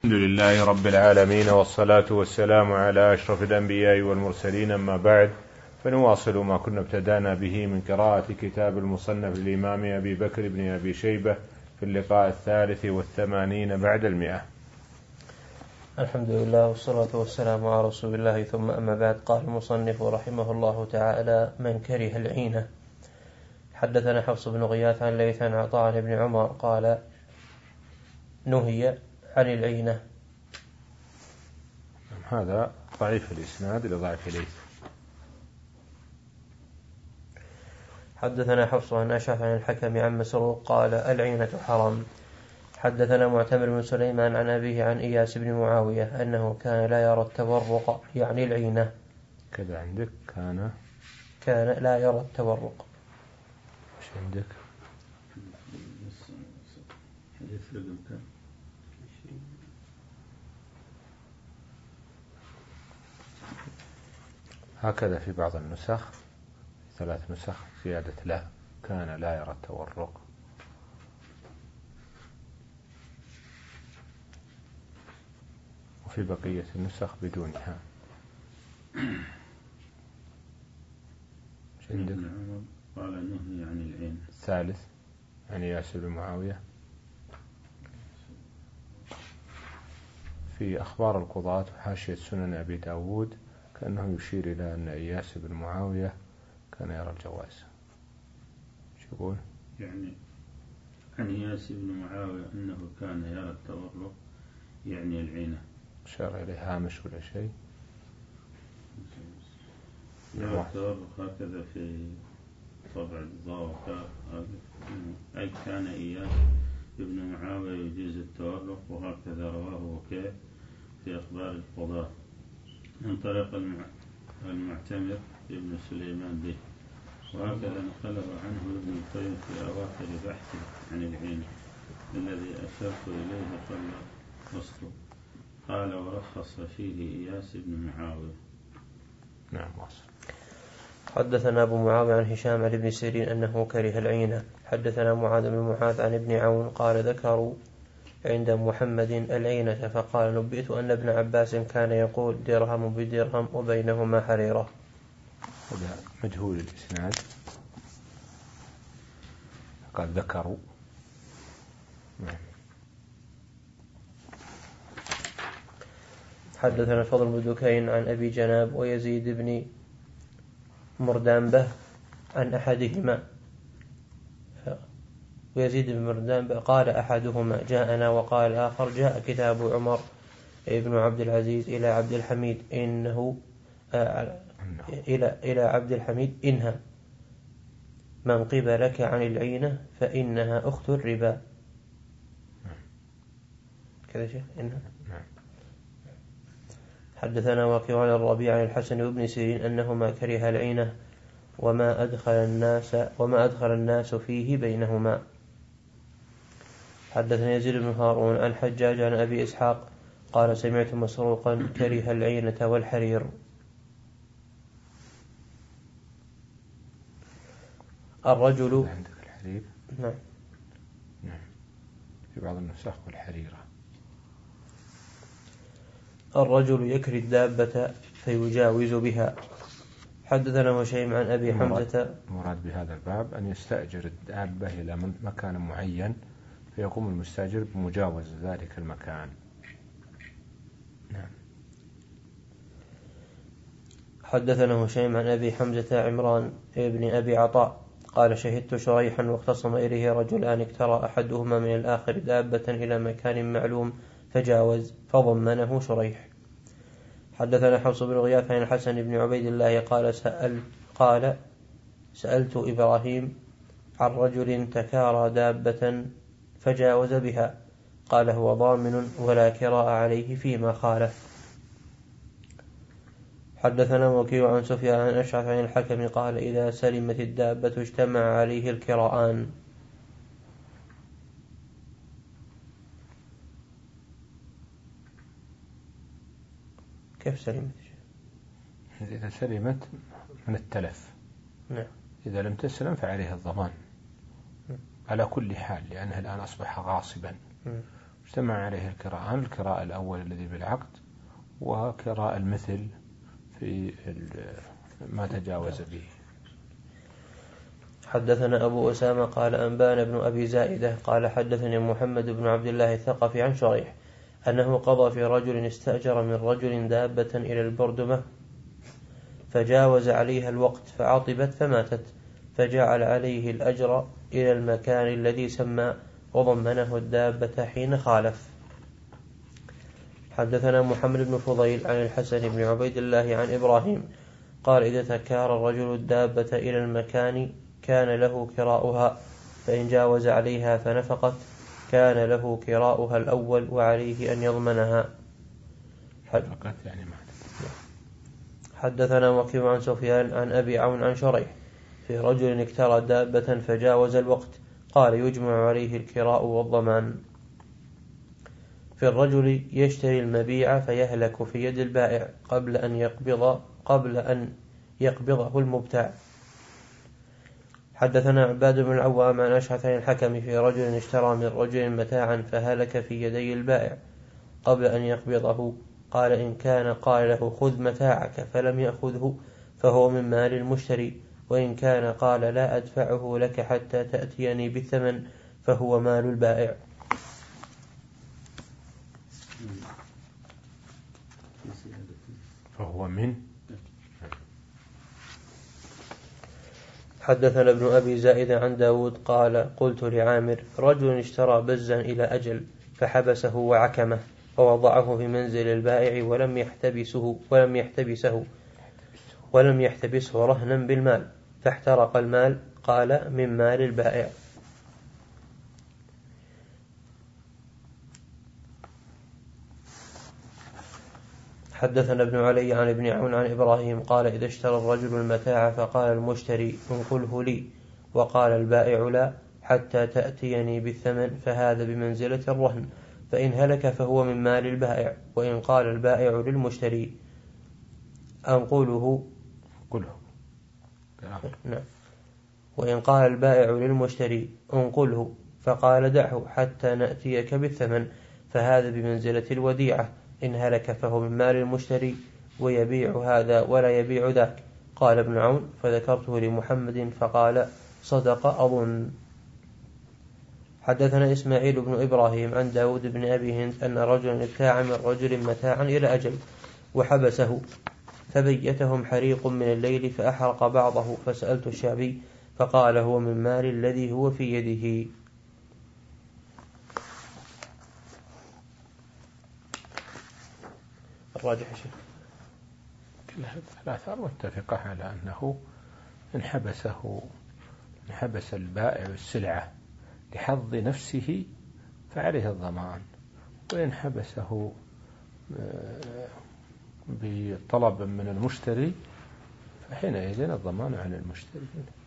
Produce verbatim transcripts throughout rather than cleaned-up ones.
الحمد لله رب العالمين، والصلاة والسلام على أشرف الأنبياء والمرسلين، أما بعد، فنواصل ما كنا ابتدأنا به من قراءة كتاب المصنف للإمام أبي بكر بن أبي شيبة في اللقاء الثالث والثمانين بعد المئة. الحمد لله والصلاة والسلام على رسول الله، ثم أما بعد. قال المصنف رحمه الله تعالى: من كره العينة. حدثنا حفص بن غياث عن ليث عن عطاء عن ابن عمر قال: نهي عن العينة. هذا ضعيف الإسناد لضعف ليث. حدثنا حفص عن أشعث عن الحكم عن مسروق قال: العينة حرام. حدثنا معتمر بن سليمان عن أبيه عن إياس بن معاوية أنه كان لا يرى التورق، يعني العينة. كذا عندك كان كان لا يرى التورق. مش عندك؟ هكذا في بعض النسخ، ثلاث نسخ زيادة لا، كان لا يرى التورق. وفي بقية النسخ بدونها. مش عندك؟ قال نهي عن العين. الثالث عن إياس بن معاوية. في أخبار القضاة وحاشية سنن أبي داود كأنه يشير إلى أن إياس بن معاوية كان يرى الجواز. شو يقول؟ يعني عن إياس بن معاوية أنه كان يرى التورق، يعني العينة. أشار إليه هامش ولا شيء؟ يرى التورق هكذا في طبع الضوء، أي كان إياس بن معاوية يجيز التورق، وهكذا رواه وكيع في أخبار القضاة من طريق المعتمر ابن سليمان به، وهكذا نقله عنه ابن القيم في أواخر بحثه عن العين الذي أشرت إليه قبل وسطه. قال: ورخص فيه إياس بن معاوية. نعم. واصل. حدثنا أبو معاوية عن هشام عن ابن سيرين أنه كره العينة. حدثنا معاذ بن معاذ عن ابن عون قال: ذكروا عند محمد العينة، فقال: نبئت أن ابن عباس كان يقول درهم بدرهم وبينهما حريرة. هذا مجهول الإسناد. قال ذكروا. حدثنا الفضل بن دكين عن أبي جناب ويزيد بن مردانبة عن أحدهما ويزيد بن مردانبة قال: أحدهما جاءنا، وقال آخر: جاء كتاب عمر ابن عبد العزيز إلى عبد الحميد إنه آه إلى إلى عبد الحميد إنها من قبلك عن العينة فإنها أخت الربا. كذا شيخ إنها. حدثنا وكيع عن الربيع عن الحسن بن سيرين أنهما كره العينة وما أدخل الناس وما أدخل الناس فيه بينهما. حدثنا يزيد بن هارون عن حجاج عن أبي إسحاق قال: سمعت مسروقا كره العينة والحرير. الرجل عندك الحرير؟ نعم. نعم. في بعض النسخ والحريرة. الرجل يكري الدابة فيجاوز بها. حدثنا هشيم عن أبي حمزة. المراد بهذا الباب أن يستأجر الدابة إلى مكان معين، فيقوم المستأجر بمجاوزة ذلك المكان. نعم. حدثنا هشيم عن أبي حمزة عمران ابن أبي عطاء قال: شهدت شريحا واختصم إليه رجلان اكترى أحدهما من الآخر دابة إلى مكان معلوم فجاوز فضمنه شريح. حدثنا حفص بن غياث عن الحسن بن عبيد الله قال: سأل قال سألت إبراهيم عن رجل تكارى دابة فجاوز بها، قال: هو ضامن ولا كراء عليه فيما خالف. حدثنا وكيع عن سفيان عن أشعث عن الحكم قال: إذا سلمت الدابة اجتمع عليه الكراءان. كيف سلمت؟ إذا سلمت من التلف. نعم. إذا لم تسلم فعليه الضمان على كل حال، لأنه الآن أصبح غاصبا، اجتمع عليه القراءة، القراءة الأول الذي بالعقد وقراءة المثل في ما تجاوز به. حدثنا أبو أسامة قال أنبانا بن أبي زائدة قال حدثني محمد بن عبد الله الثقفي عن شريح أنه قضى في رجل استأجر من رجل دابة إلى البردمة فجاوز عليها الوقت فعطبت فماتت، فجعل عليه الأجر إلى المكان الذي سمى وضمنه الدابة حين خالف. حدثنا محمد بن فضيل عن الحسن بن عبيد الله عن إبراهيم قال إذا تكار الرجل الدابة إلى المكان كان له كراؤها، فإن جاوز عليها فنفقت كان له كراؤها الأول وعليه أن يضمنها. حدثنا وكيع عن سفيان عن أبي عون عن شريح في رجل اكترى دابة فجاوز الوقت قال يجمع عليه الكراء والضمان. في الرجل يشتري المبيع فيهلك في يد البائع قبل أن يقبض قبل أن يقبضه المبتاع. حدثنا عباد بن العوام عن أشعث عن الحكم في رجل اشترى من رجل متاعا فهلك في يدي البائع قبل أن يقبضه، قال إن كان قال له خذ متاعك فلم يأخذه فهو من مال المشتري، وإن كان قال لا أدفعه لك حتى تأتيني بالثمن فهو مال البائع. فهو من. حدثنا ابن أبي زائدة عن داود قال قلت لعامر رجل اشترى بزا إلى أجل فحبسه وعكمه ووضعه في منزل البائع ولم يحتبسه ولم يحتبسه ولم يحتبسه رهنا بالمال فاحترق المال، قال من مال البائع. حدثنا ابن علي عن ابن عون عن إبراهيم قال إذا اشترى الرجل المتاع فقال المشتري انقله لي وقال البائع لا حتى تأتيني بالثمن فهذا بمنزلة الرهن، فإن هلك فهو من مال البائع، وإن قال البائع للمشتري أنقله قله نعم وإن قال البائع للمشتري انقله فقال دعه حتى نأتيك بالثمن فهذا بمنزلة الوديعة، إن هلك فهو من مال المشتري ويبيع هذا ولا يبيع ذاك. قال ابن عون فذكرته لمحمد فقال صدق أظن. حدثنا إسماعيل بن إبراهيم عن داود بن أبي هند أن رجلا ابتاع من رجل متاعا إلى أجل وحبسه فبيتهم حريق من الليل فأحرق بعضه، فسألت الشعبي فقال هو من مال الذي هو في يده. الراجح شيء كلها الآثار متفقة على أنه إن حبسه إن حبس البائع السلعة لحظ نفسه فعليه الضمان، وإن حبسه بطلب من المشتري فحينئذ الضمان على المشتري.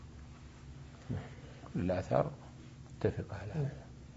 الآثار متفقة على هذا.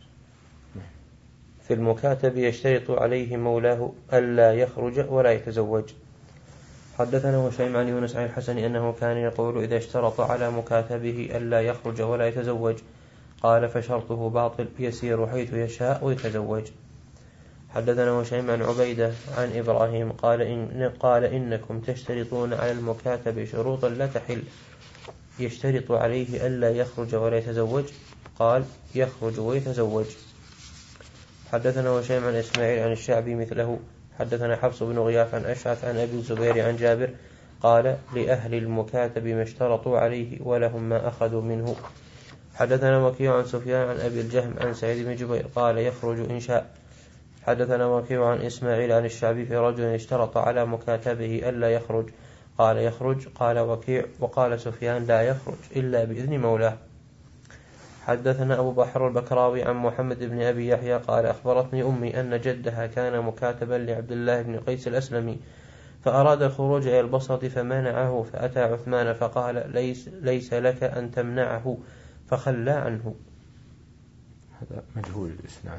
في المكاتب يشترط عليه مولاه ألا يخرج ولا يتزوج. حدثنا هشيم عن يونس عن الحسن أنه كان يقول إذا اشترط على مكاتبه ألا يخرج ولا يتزوج قال فشرطه باطل يسير حيث يشاء ويتزوج. حدثنا هشيم عن عبيدة عن إبراهيم قال إن قال إنكم تشترطون على المكاتب شروطا لا تحل، يشترط عليه ألا يخرج ولا يتزوج، قال يخرج ويتزوج. حدثنا هشيم عن إسماعيل عن الشعبي مثله. حدثنا حفص بن غياث عن أشعث عن أبي الزبير عن جابر قال لأهل المكاتب ما اشترطوا عليه ولهم ما أخذوا منه. حدثنا وكيع عن سفيان عن أبي الجهم عن سعيد بن جبير قال يخرج إن شاء. حدثنا وكيع عن إسماعيل عن الشعبي في رجل اشترط على مكاتبه ألا يخرج قال يخرج، قال وكيع وقال سفيان لا يخرج إلا بإذن مولاه. حدثنا أبو بحر البكراوي عن محمد بن أبي يحيى قال أخبرتني أمي أن جدها كان مكاتبا لعبد الله بن قيس الأسلمي فأراد الخروج إلى البصرة فمنعه، فأتى عثمان فقال ليس, ليس لك أن تمنعه فخلى عنه. هذا مجهول الإسناد.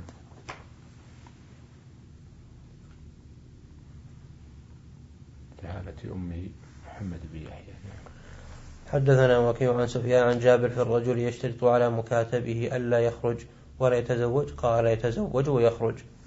جهالة أمه محمد بن يحيى. حدثنا وكيع عن سفيان عن جابر في الرجل يشترط على مكاتبه ألا يخرج ولا يتزوج قال يتزوج ويخرج.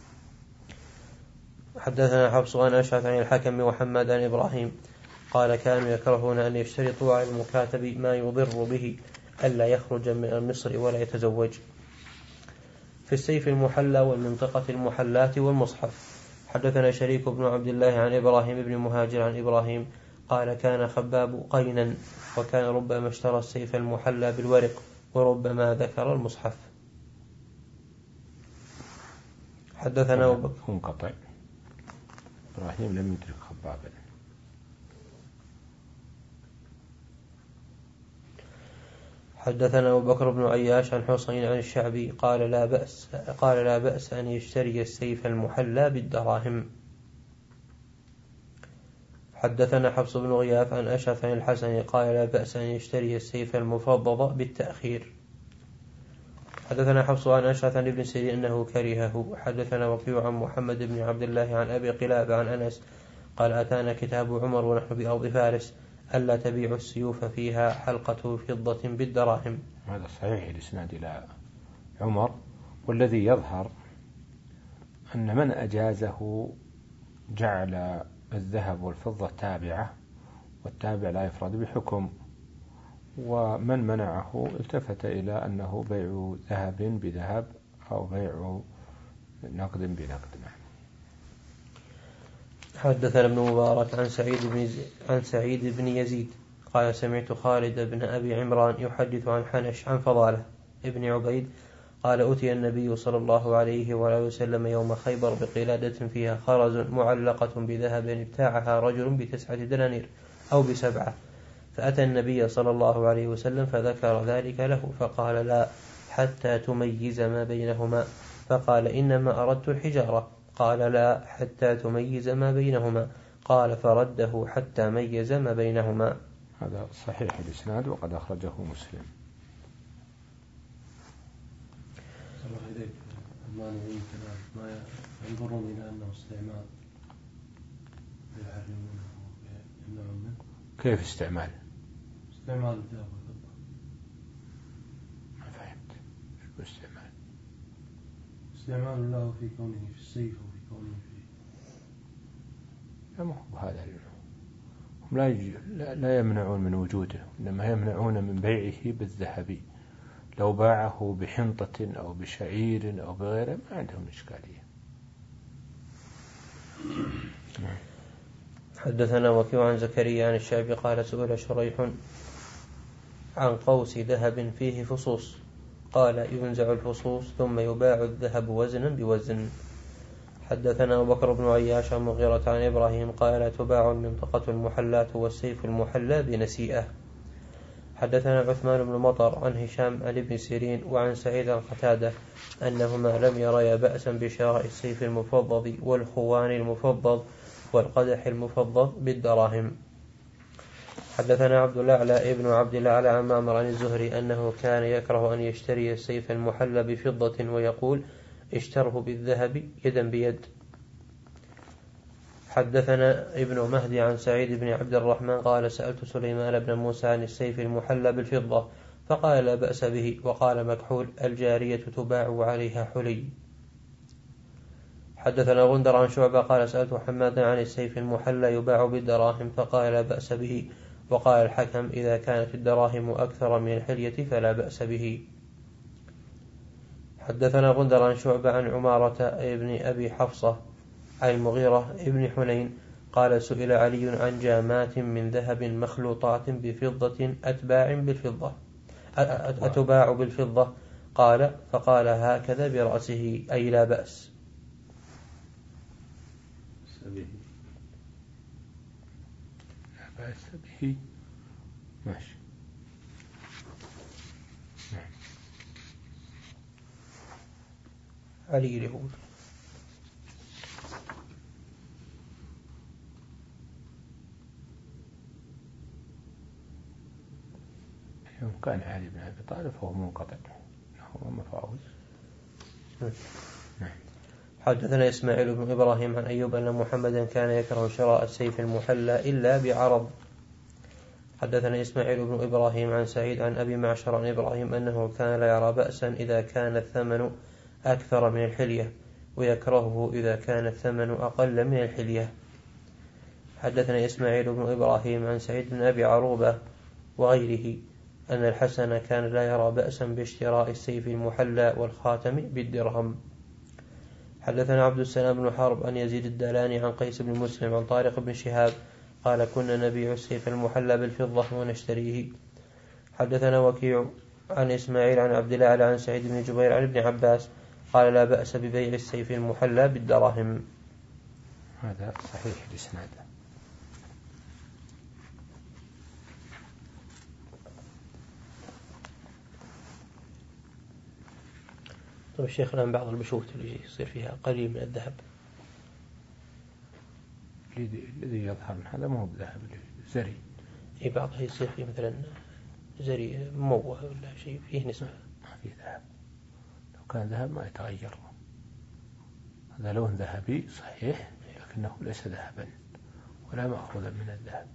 حدثنا حفص عن أشعث عن الحكم وحماد عن إبراهيم قال كانوا يكرهون أن يشترطوا على المكاتب ما يضر به ألا يخرج من مصر ولا يتزوج. في السيف المحلى والمنطقة المحلات والمصحف. حدثنا شريك بن عبد الله عن إبراهيم بن مهاجر عن إبراهيم قال كان خباب قينا وكان ربما اشترى السيف المحلى بالورق وربما ذكر المصحف. حدثنا منقطع. إبراهيم لم يدرك خبابا. حدثنا أبو بكر بن عياش عن حسين عن الشعبي قال لا بأس قال لا بأس أن يشتري السيف المحلى بالدراهم. حدثنا حفص بن غياث عن أشعث عن الحسن قال لا بأس أن يشتري السيف المفضض بالتأخير. حدثنا حفص عن أشعث عن ابن سيرين أنه كرهه. حدثنا وكيع عن محمد بن عبد الله عن أبي قلابة عن أنس قال أتانا كتاب عمر ونحن بأرض فارس ألا تبيع السيوف فيها حلقة فضة بالدراهم. هذا صحيح الإسناد إلى عمر، والذي يظهر أن من أجازه جعل الذهب والفضة تابعة، والتابع لا يفرد بحكم، ومن منعه التفت إلى أنه بيع ذهب بذهب أو بيع نقد بنقد. حدثنا ابن مبارك عن سعيد بن عن سعيد بن يزيد قال سمعت خالد بن أبي عمران يحدث عن حنش عن فضالة ابن عبيد قال أتي النبي صلى الله عليه وآله وسلم يوم خيبر بقلادة فيها خرز معلقة بذهب ابتاعها رجل بتسعة دنانير أو بسبعة، فأتى النبي صلى الله عليه وسلم فذكر ذلك له فقال لا حتى تميز ما بينهما، فقال إنما أردت الحجارة، قال لا حتى تميز ما بينهما، قال فرده حتى ميز ما بينهما. هذا صحيح الإسناد وقد أخرجه مسلم. ما نعين كلام ما ينظرون إلى أنه استعمال يمنعون. كيف استعمال؟ استعمال الذهب والفضة. ما فهمت شو استعمال؟ استعمال الله في كونه في السيف وفي كونه في لا ما هو هذا، هم لا, يج... لا يمنعون من وجوده، إنما يمنعون من بيعه بالذهب. لو باعه بحنطة أو بشعير أو بغيره ما عندهم إشكالية. حدثنا وكيع عن زكريا عن الشعبي قال سئل شريح عن قوس ذهب فيه فصوص قال ينزع الفصوص ثم يباع الذهب وزنا بوزن. حدثنا أبو بكر بن عياش عن مغيرة عن إبراهيم قال لا تباع المنطقة المحلاة والسيف المحلى بنسيئة. حدثنا عثمان بن مطر عن هشام عن ابن سيرين وعن سعيد عن قتادة أنهما لم يريا بأسا بشراء السيف المفضض والخوان المفضض والقدح المفضض بالدراهم. حدثنا عبد الأعلى ابن عبد الأعلى عن معمر عن الزهري أنه كان يكره أن يشتري السيف المحلى بفضة ويقول اشتره بالذهب يدا بيد. حدثنا ابن مهدي عن سعيد بن عبد الرحمن قال سألت سليمان بن موسى عن السيف المحلى بالفضة فقال لا بأس به، وقال مكحول الجارية تباع عليها حلي. حدثنا غندر عن شعبة قال سألت حمادا عن السيف المحلى يباع بالدراهم فقال لا بأس به، وقال الحكم إذا كانت الدراهم أكثر من الحلية فلا بأس به. حدثنا غندر عن شعبة عن عمارة ابن أبي حفصة عن المغيرة ابن حنين قال سئل علي عن جامات من ذهب مخلوطات بفضة أتباع بالفضة أتباع بالفضة قال فقال هكذا برأسه أي لا بأس. لا بأس به ماشي. علي له يوم كان علي بن أبي طالب فهو منقطع هو مفاوز. حدثنا إسماعيل بن إبراهيم عن أيوب أن محمدا كان يكره شراء السيف المحلى إلا بعرض. حدثنا إسماعيل بن إبراهيم عن سعيد عن أبي معشر عن إبراهيم أنه كان لا يرى بأسا إذا كان الثمن أكثر من الحلية، ويكرهه إذا كان الثمن أقل من الحلية. حدثنا إسماعيل بن إبراهيم عن سعيد بن أبي عروبة وغيره أن الحسن كان لا يرى بأسا باشتراء السيف المحلى والخاتم بالدرهم. حدثنا عبد السلام بن حرب عن يزيد الدلاني عن قيس بن مسلم عن طارق بن شهاب قال كنا نبيع السيف المحلى بالفضة ونشتريه. حدثنا وكيع عن إسماعيل عن عبد الله عن سعيد بن جبير عن ابن عباس قال لا بأس ببيع السيف المحلى بالدراهم. هذا صحيح الإسناد. طيب الشيخ الآن بعض البشوت اللي يصير فيها قليل من الذهب الذي يظهر من هذا ما هو بذهب زري. أي بعضها يصير فيه مثلا زري مموه ولا شيء فيه نسبة ما فيه ذهب. لو كان ذهب ما يتغير. هذا لون ذهبي صحيح لكنه ليس ذهبا ولا مأخوذا من الذهب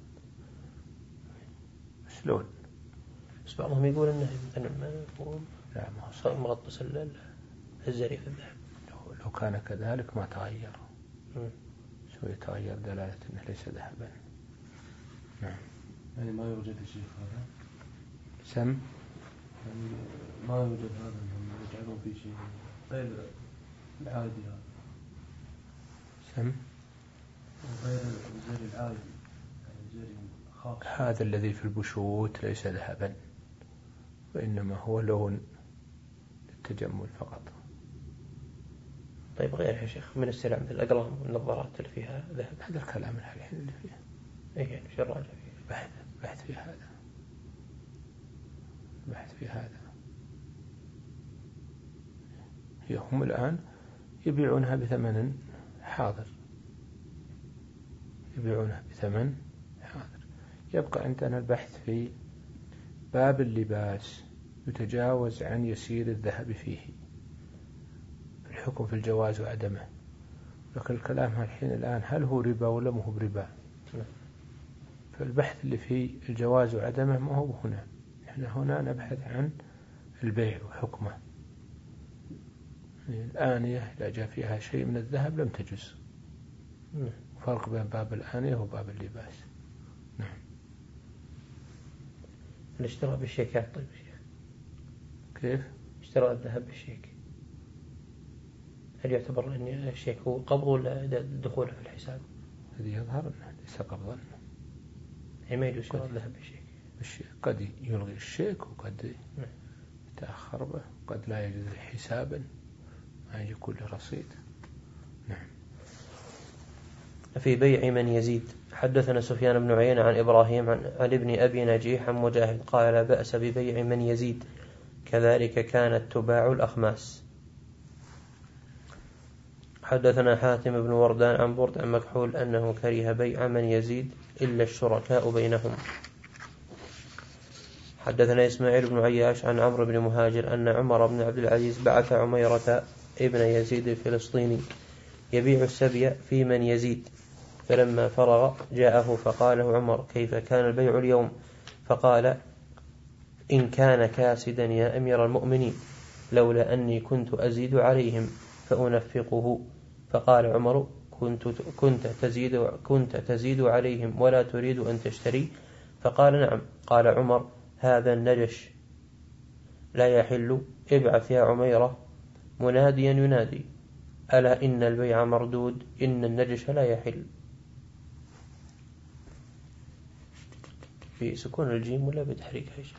بس لون. بس بعضهم يقول أنه مثلا لا ما هو صحيح. مغطس الزري في الذهب. لو, لو كان كذلك ما تغير. م. سوى يتغير دلالة أنه ليس ذهبا. نعم. يعني ما يوجد شيء هذا سم يعني ما يوجد هذا أنهم يجعلون فيه شيء غير العادي هذا سم غير الزري العادي يعني الزري خاص. هذا الذي في البشوت ليس ذهبا وإنما هو لون للتجمل فقط. طيب غير يا شيخ من السلع مثل الأقلام والنظارات اللي فيها ذهب هذا الكلام الحين اللي فيه إيه يعني شو الراجع فيه بحث بحث في هذا بحث في هذا. هم الآن يبيعونها بثمن حاضر يبيعونها بثمن حاضر. يبقى عندنا البحث في باب اللباس يتجاوز عن يسير الذهب فيه الحكم في الجواز وعدمه. لكن الكلام الحين الآن هل هو ربا ولا ما هو بربا. فالبحث اللي فيه الجواز وعدمه ما هو هنا. احنا هنا نبحث عن البيع وحكمه. الآنية إذا جاء فيها شيء من الذهب لم تجز. فرق بين باب الآنية وباب اللباس. نعم. الاشتراء بالشيكات. طيب شيخ كيف اشتراء الذهب بالشيك هل يعتبر أن الشيك هو قبض ولا دخوله في الحساب؟ هذه يظهر أنه ليس قبضا. هي ما يجوز شراء الذهب بالشيك. بالشيك قد يلغي الشيك وقد يتأخر به قد لا يجوز حسابا ما يجي كل رصيد. نعم. في بيع من يزيد. حدثنا سفيان بن عيينة عن إبراهيم عن, عن ابن أبي نجيح عن مجاهد قال لا بأس ببيع من يزيد كذلك كانت تباع الأخماس. حدثنا حاتم بن وردان عن برد عن مكحول أنه كره بيع من يزيد إلا الشركاء بينهم. حدثنا إسماعيل بن عياش عن عمرو بن مهاجر أن عمر بن عبد العزيز بعث عميرة ابن يزيد الفلسطيني يبيع السبي في من يزيد فلما فرغ جاءه فقال له عمر كيف كان البيع اليوم؟ فقال إن كان كاسدا يا أمير المؤمنين لولا أني كنت أزيد عليهم فأنفقه. فقال عمر كنت, كنت, تزيد كنت تزيد عليهم ولا تريد أن تشتري؟ فقال نعم. قال عمر هذا النجش لا يحل ابعث يا عميرة مناديا ينادي ألا إن البيع مردود إن النجش لا يحل. في سكون الجيم ولا بتحريكها يا شيخ؟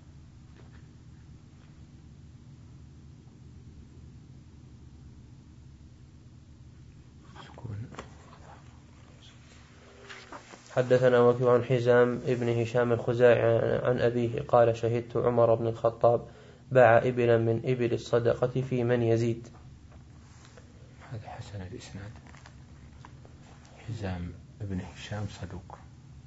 حدثنا وكيع عن حزام ابن هشام الخزاعي عن أبيه قال شهدت عمر بن الخطاب باع إبلا من إبل الصدقة في من يزيد. هذا حسن الإسناد. حزام ابن هشام صدوق.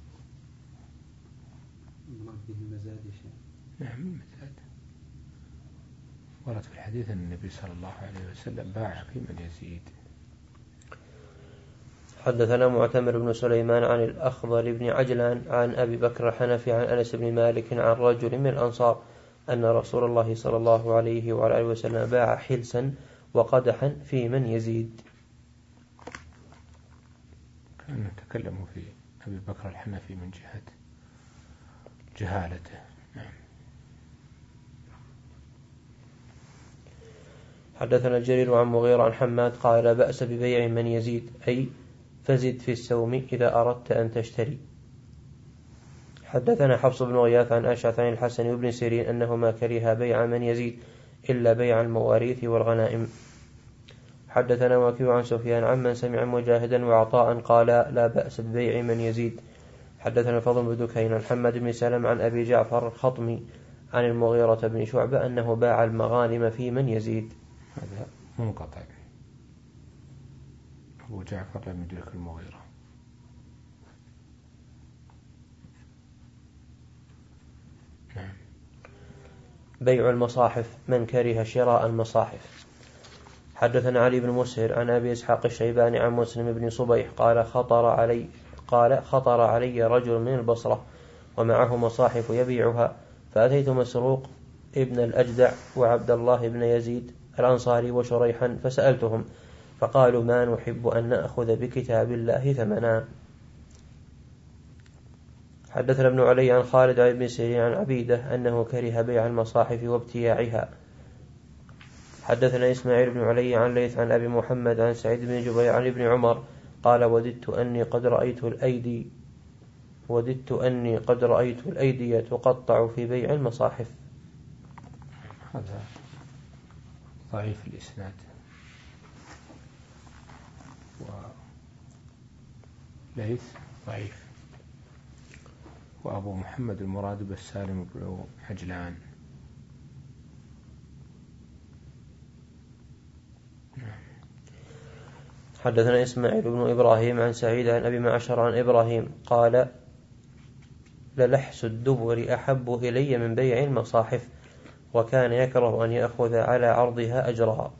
المزاد شيء. نعم المزاد. ورد في الحديث أن النبي صلى الله عليه وسلم باع في من يزيد. حدثنا معتمر بن سليمان عن الأخضر بن عجلان عن أبي بكر الحنفي عن أنس بن مالك عن رجل من الأنصار أن رسول الله صلى الله عليه وعلى آله وسلم باع حلسا وقدحا في من يزيد. كانوا تكلموا في أبي بكر الحنفي من جهة جهالته. نعم. حدثنا الجرير عن مغيرة عن حماد قال لا بأس ببيع من يزيد، أي فزد في السوم إذا أردت أن تشتري. حدثنا حفص بن غياث عن أشعث عن الحسن وابن سيرين أنهما كرها بيع من يزيد إلا بيع المواريث والغنائم. حدثنا وكيع عن سفيان عمن سمع مجاهدا وعطاء قال لا بأس ببيع من يزيد. حدثنا فضل بن دكين عن محمد بن سلم عن أبي جعفر الخطمي عن المغيرة بن شعبة أنه باع المغانم في من يزيد. هذا منقطع، أبو جعفر لم يدرك المغيرة. نعم. بيع المصاحف من كره شراء المصاحف. حدثنا علي بن مسهر عن أبي إسحاق الشيباني عن مسلم بن صبيح قال خطر علي قال خطر علي رجل من البصرة ومعه مصاحف يبيعها، فأتيت مسروق ابن الأجدع وعبد الله بن يزيد الأنصاري وشريحا فسألتهم فقالوا ما نحب أن نأخذ بكتاب الله ثمنا. حدثنا ابن علي عن خالد عن ابن سيرين عن عبيدة أنه كره بيع المصاحف وابتياعها. حدثنا إسماعيل بن علي عن ليث عن أبي محمد عن سعيد بن جبير عن ابن عمر قال وددت أني قد رأيت الأيدي وددت أني قد رأيت الأيدي تقطع في بيع المصاحف. هذا ضعيف الإسناد، وليث ضعيف، وأبو محمد المراد بالسالم بن عجلان. حدثنا إسماعيل بن إبراهيم عن سعيد عن أبي معشر عن إبراهيم قال للحس الدبر أحب إلي من بيع المصاحف، وكان يكره أن يأخذ على عرضها أجرها.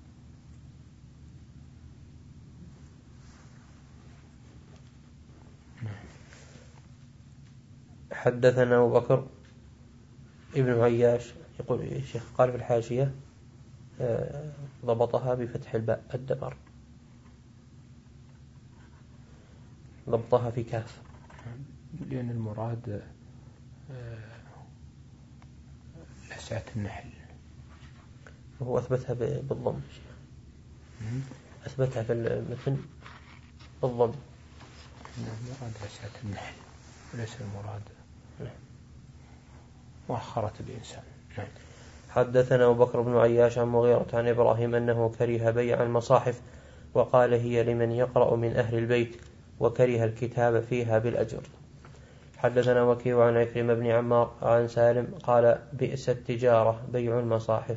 حدثنا أبو بكر ابن عياش يقول الشيخ قال في الحاشية ضبطها بفتح الباء الدبر، ضبطها في كاف لأن المراد لسعة النحل، وهو أثبتها بالضم. أثبتها في المتن بالضم. المراد لسعة النحل وليس المراد مؤخرة الإنسان. نعم. حدثنا أبو بكر بن عياش عن مغيرة عن إبراهيم أنه كره بيع المصاحف وقال هي لمن يقرأ من أهل البيت، وكره الكتاب فيها بالأجر. حدثنا وكيع عن عكرمة بن عمار عن سالم قال بئس التجارة بيع المصاحف.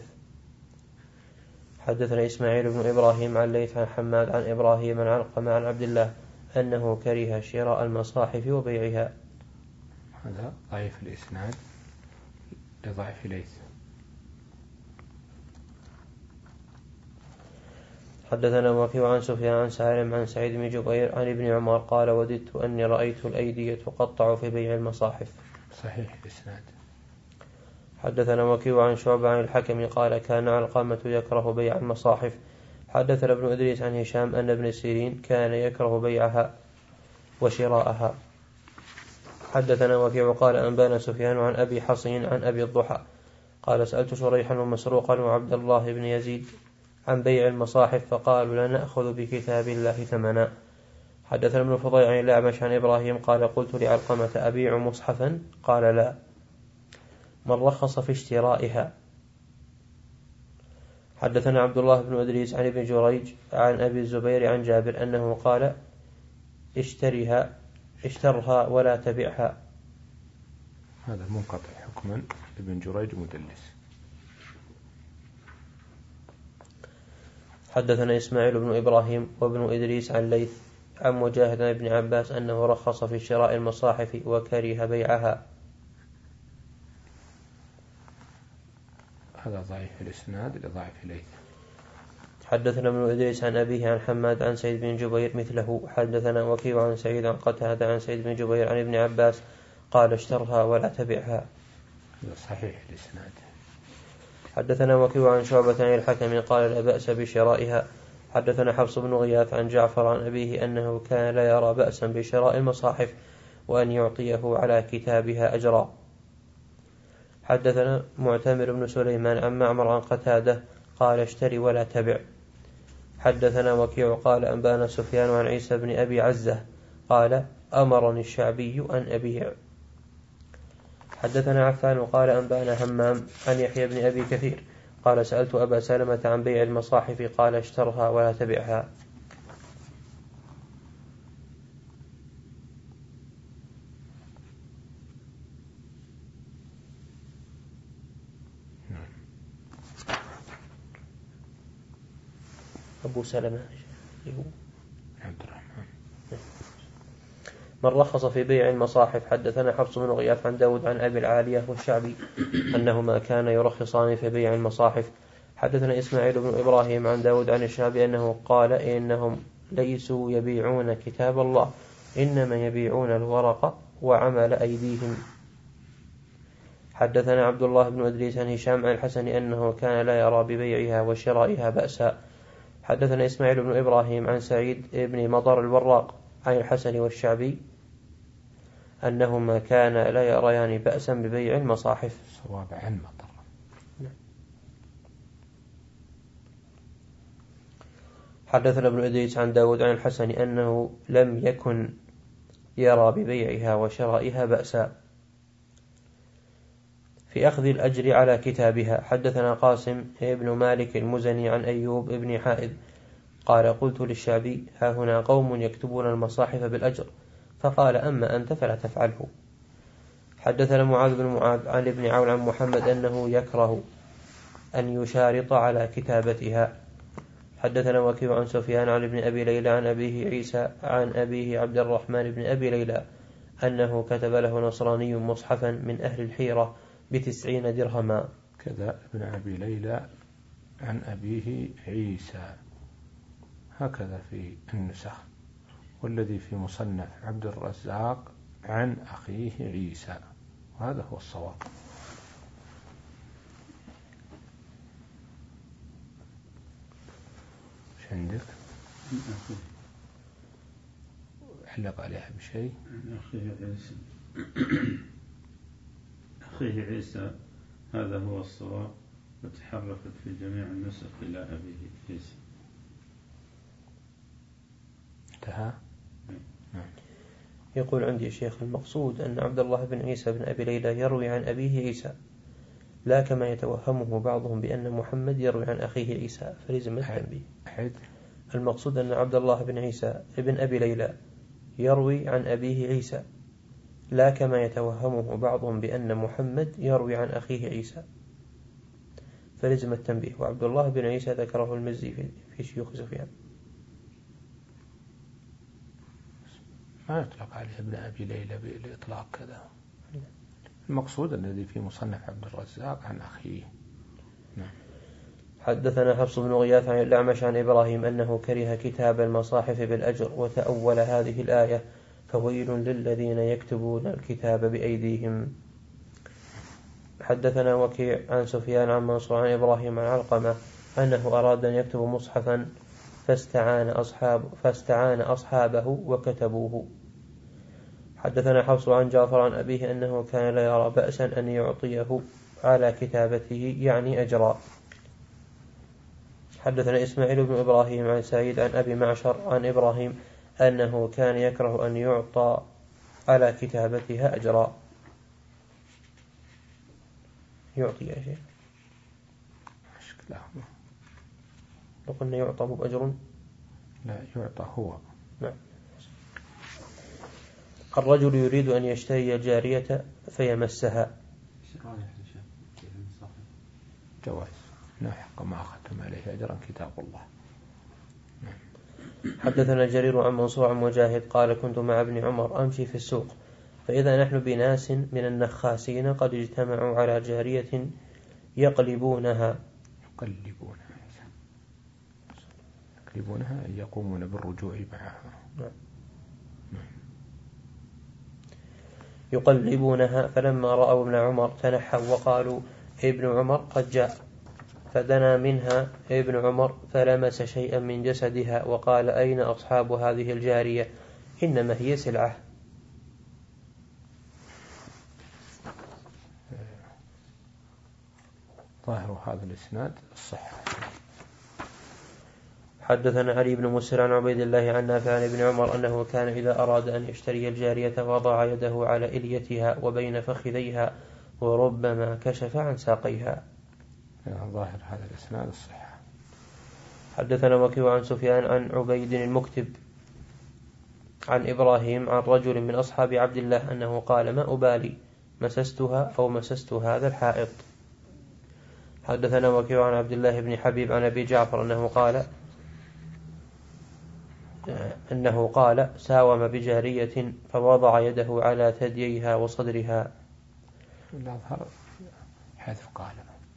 حدثنا إسماعيل بن إبراهيم عن ليث عن حماد عن إبراهيم عن علقمة عن عبد الله أنه كره شراء المصاحف وبيعها. هذا ضعيف الإسناد لضعف ليث. حدثنا وكيع عن سفيان عن سالم عن سعيد بن جبير عن ابن عمر قال وددت أني رأيت الأيدي تقطع في بيع المصاحف. صحيح الإسناد. حدثنا وكيع عن شعبة عن الحكم قال كان علقمة يكره بيع المصاحف. حدثنا ابن إدريس عن هشام أن ابن سيرين كان يكره بيعها وشراءها. حدثنا وكيع قال أنبانا سفيان عن أبي حصين عن أبي الضحى قال سألت شريحا ومسروقا وعبد الله بن يزيد عن بيع المصاحف فقالوا لا نأخذ بكتاب الله ثمنا. حدثنا ابن فضيل عن الأعمش عن إبراهيم قال قلت لعلقمة أبيع مصحفا قال لا. من رخص في اشترائها. حدثنا عبد الله بن إدريس عن ابن جريج عن أبي الزبير عن جابر أنه قال اشتريها اشترها ولا تبعها. هذا منقطع حكما، ابن جريج مدلس. حدثنا إسماعيل بن إبراهيم وابن إدريس عن ليث عن مجاهد بن عباس أنه رخص في شراء المصاحف وكره بيعها. هذا ضعيف الإسناد لضعف ليث. حدثنا ابن إدريس عن أبيه عن حماد عن سعيد بن جبير مثله. حدثنا وكيع عن سعيد عن قتادة عن سعيد بن جبير عن ابن عباس قال اشترها ولا تبعها. هذا صحيح الإسناد. حدثنا وكيع عن شعبة عن الحكم قال لا بأس بشرائها. حدثنا حفص بن غياث عن جعفر عن أبيه أنه كان لا يرى بأسا بشراء المصاحف وأن يعطيه على كتابها أجرا. حدثنا معتمر بن سليمان عن معمر عن قتادة قال اشتري ولا تبع. حدثنا وكيع قال أنبانا سفيان عن عيسى بن أبي عزة قال أمرني الشعبي أن أبيع. حدثنا عفان قال أنبانا همام عن يحيى بن أبي كثير قال سألت أبا سلمة عن بيع المصاحف قال اشترها ولا تبعها. أبو سلمة عبد الرحمن من رخص في بيع المصاحف. حدثنا حفص بن غياث عن داود عن أبي العالية والشعبي أنهما كان يرخصان في بيع المصاحف. حدثنا إسماعيل بن إبراهيم عن داود عن الشعبي أنه قال إنهم ليسوا يبيعون كتاب الله إنما يبيعون الورق وعمل أيديهم. حدثنا عبد الله بن أدريس عن هشام عن الحسن أنه كان لا يرى ببيعها وشرائها بأسا. حدثنا إسماعيل بن إبراهيم عن سعيد بن مضر الوراق عن الحسن والشعبي أنهما كان لا يريان بأسا ببيع المصاحف. صواب عن مضر. حدثنا ابن أدريس عن داود عن الحسن أنه لم يكن يرى ببيعها وشرائها بأسا في أخذ الأجر على كتابها. حدثنا قاسم ابن مالك المزني عن أيوب ابن حائد قال قلت للشعبي ها هنا قوم يكتبون المصاحف بالأجر فقال أما أنت فلا تفعله. حدثنا معاذ بن معاذ عن ابن عون عن محمد أنه يكره أن يشارط على كتابتها. حدثنا وكيع عن سفيان عن ابن أبي ليلى عن أبيه عيسى عن أبيه عبد الرحمن بن أبي ليلى أنه كتب له نصراني مصحفا من أهل الحيرة بتسعين درهما. كذا ابن أبي ليلى عن أبيه عيسى هكذا في النسخ، والذي في مصنف عبد الرزاق عن أخيه عيسى، وهذا هو الصواب. ايش عندك؟ علق عليها بشيء. أخيه عيسى أخيه عيسى هذا هو الصواب، وتحركت في جميع النسخ إلى أبيه عيسى. انتهى. يقول عندي يا شيخ المقصود أن عبد الله بن عيسى بن أبي ليلى يروي عن أبيه عيسى لا كما يتوهمه بعضهم بأن محمد يروي عن أخيه عيسى فلزم التنبيه. المقصود أن عبد الله بن عيسى بن أبي ليلى يروي عن أبيه عيسى لا كما يتوهمه بعضهم بأن محمد يروي عن أخيه عيسى فلزم التنبيه. وعبد الله بن عيسى ذكره المزي في شيوخ سفيان. ما يطلق عليه ابن أبي ليلى بالإطلاق كذا. المقصود الذي في مصنف عبد الرزاق عن أخيه. نعم. حدثنا حفص بن غياث عن الأعمش عن إبراهيم أنه كره كتاب المصاحف بالأجر وتأول هذه الآية فويل للذين يكتبون الكتاب بأيديهم. حدثنا وكيع عن سفيان عن منصور عن إبراهيم عن علقمة أنه أراد أن يكتب مصحفا فاستعان, أصحاب فاستعان أصحابه وكتبوه. حدثنا حفص عن جعفر عن أبيه أنه كان لا يرى بأسا أن يعطيه على كتابته يعني أجرا. حدثنا إسماعيل بن إبراهيم عن سعيد عن أبي معشر عن إبراهيم أنه كان يكره أن يعطى على كتابتها أجرا. يعطي يا شيخ لو قلنا يعطى بأجر لا يعطى هو. نعم. الرجل يريد أن يشتري الجارية فيمسها جواز نحق ما ختم عليه أجرا كتاب الله. حدثنا جرير عن منصور عن مجاهد قال كنت مع ابن عمر أمشي في السوق فإذا نحن بناس من النخاسين قد اجتمعوا على جارية يقلبونها يقلبونها يقلبونها أن يقومون بالرجوع معها. يقلبونها فلما رأوا ابن عمر تنحوا وقالوا ابن عمر قد جاء فدنا منها ابن عمر فلمس شيئا من جسدها وقال أين أصحاب هذه الجارية إنما هي سلعة. ظاهر هذا الإسناد الصحة. حدثنا علي بن مسر عن عبيد الله عن نافع عن ابن عمر أنه كان إذا أراد أن يشتري الجارية وضع يده على إليتها وبين فخذيها وربما كشف عن ساقيها. ظاهر هذا الإسناد الصحة. حدثنا وكيع عن سفيان عن عبيد المكتب عن إبراهيم عن رجل من أصحاب عبد الله أنه قال ما أبالي مسستها أو مسست هذا الحائط. حدثنا وكيع عن عبد الله بن حبيب عن أبي جعفر أنه قال أنه قال ساوم بجارية فوضع يده على ثدييها وصدرها. حيث قال.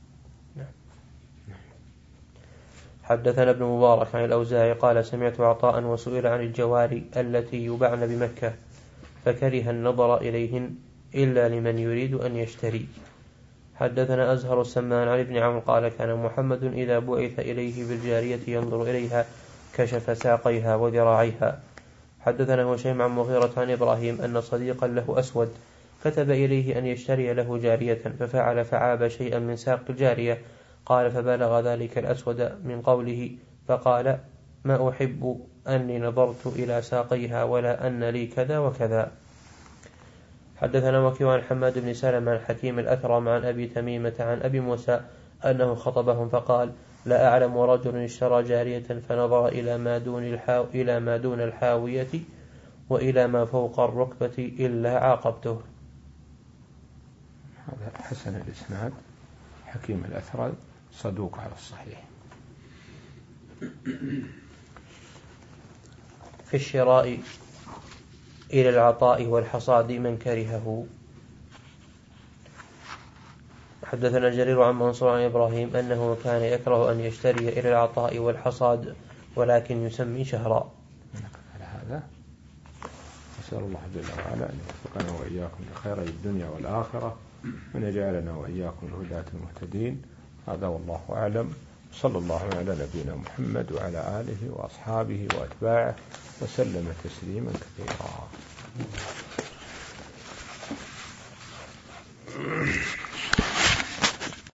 حدثنا ابن مبارك عن الأوزاعي قال سمعت عطاء وسئل عن الجواري التي يباعن بمكة فكره النظر إليهن إلا لمن يريد أن يشتري. حدثنا أزهر السمان عن ابن عمرو قال كان محمد إذا بعث إليه بالجارية ينظر إليها كشف ساقيها وذراعيها. حدثنا هشيم عن مغيرة عن إبراهيم أن صديقا له أسود كتب إليه أن يشتري له جارية ففعل فعاب شيئا من ساق الجارية. قال فبلغ ذلك الأسود من قوله فقال ما أحب أني نظرت إلى ساقيها ولا أن لي كذا وكذا. حدثنا وكيع عن حماد بن سلمة عن حكيم الأثرم عن أبي تميمة عن أبي موسى أنه خطبهم فقال لا أعلم رجل اشترى جارية فنظر إلى ما دون الحاو إلى ما دون الحاوية وإلى ما فوق الركبة إلا عاقبته. هذا حسن الإسناد. حكيم الأثرم صدوق على الصحيح. في الشراء إلى العطاء والحصاد من كرهه. حدثنا جرير عن منصور عن إبراهيم أنه كان يكره أن يشتري إلى العطاء والحصاد ولكن يسمي شهرا. على هذا نسأل الله جل وعلا أن يوفقنا وإياكم لخير الدنيا والآخرة وأن يجعلنا وإياكم الهداة المهتدين. هذا والله أعلم. صلى الله على نبينا محمد وعلى آله وأصحابه وأتباعه وسلم تسليما كثيرا.